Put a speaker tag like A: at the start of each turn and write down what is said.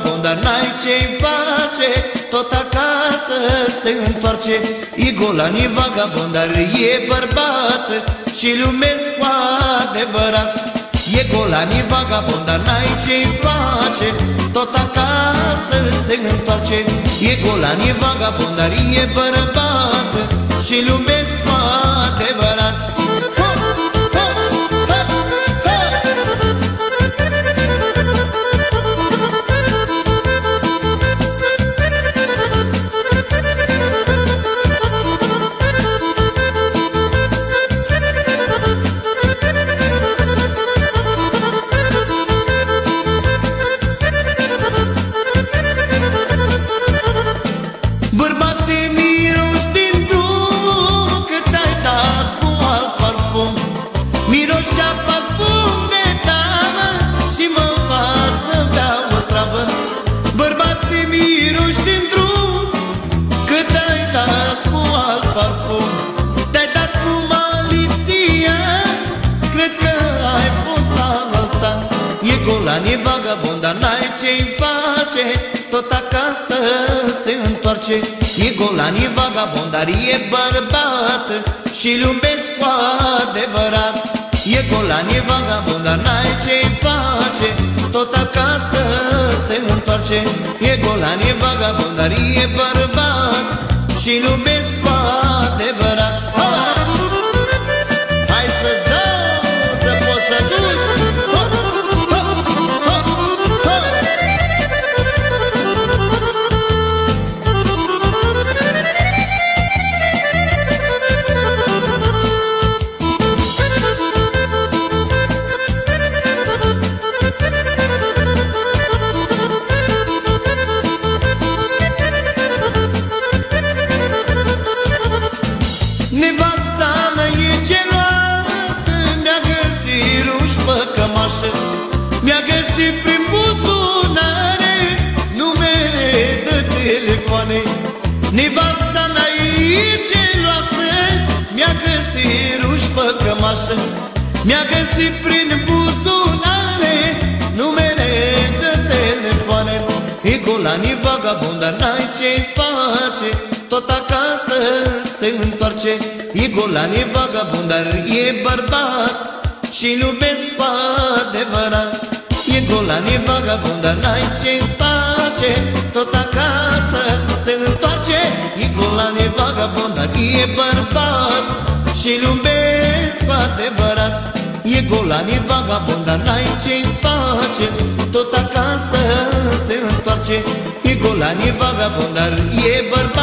A: vagabond, dar n-ai ce-i face, tot acasă se întoarce. E golan, e vagabond, dar e bărbat și-l iubesc cu adevărat. E golan, e vagabond, dar n-ai ce-i face, tot acasă se întoarce. E golan, e vagabond, dar e bărbat și-l iubesc cu adevărat. Miroșea parfum de damă și mă fac să beau o travă. Bărbate, miroși din drum, că te-ai dat cu alt parfum. Te-ai dat cu maliția, cred că ai fost la alta. E golan, e vagabond, dar n-ai ce-i face, tot acasă se întoarce. E golan, e vagabond, dar e bărbat și-l iubesc cu adevărat. E golan, e vagabond, dar n-ai ce-i face, tot acasă se întoarce. E golan, e vagabond, dar e bărbat și-l iubesc cu adevărat. Hai să-ți dau să poți să duci. Nevasta mea e geloasă, mi-a găsit ruși pe cămașă, mi-a găsit prin buzunare numere de telefoane. Nevasta mea e geloasă, mi-a găsit ruși pe cămașă, mi-a găsit prin buzunare numere de telefoane. E golan, e vagabond, dar n-ai ce-i face, tot acasă se întoarce. E golan, e vagabond, dar e bărbat și-l iubesc cu adevărat. E golan, e vagabond, dar n-ai ce-i face, tot acasă se întoarce. E golan, e vagabond, dar e bărbat și-l iubesc cu adevărat. E golan, e vagabond, dar n-ai ce-i face, tot acasă se întoarce. E golan, e vagabond, dar e bărbat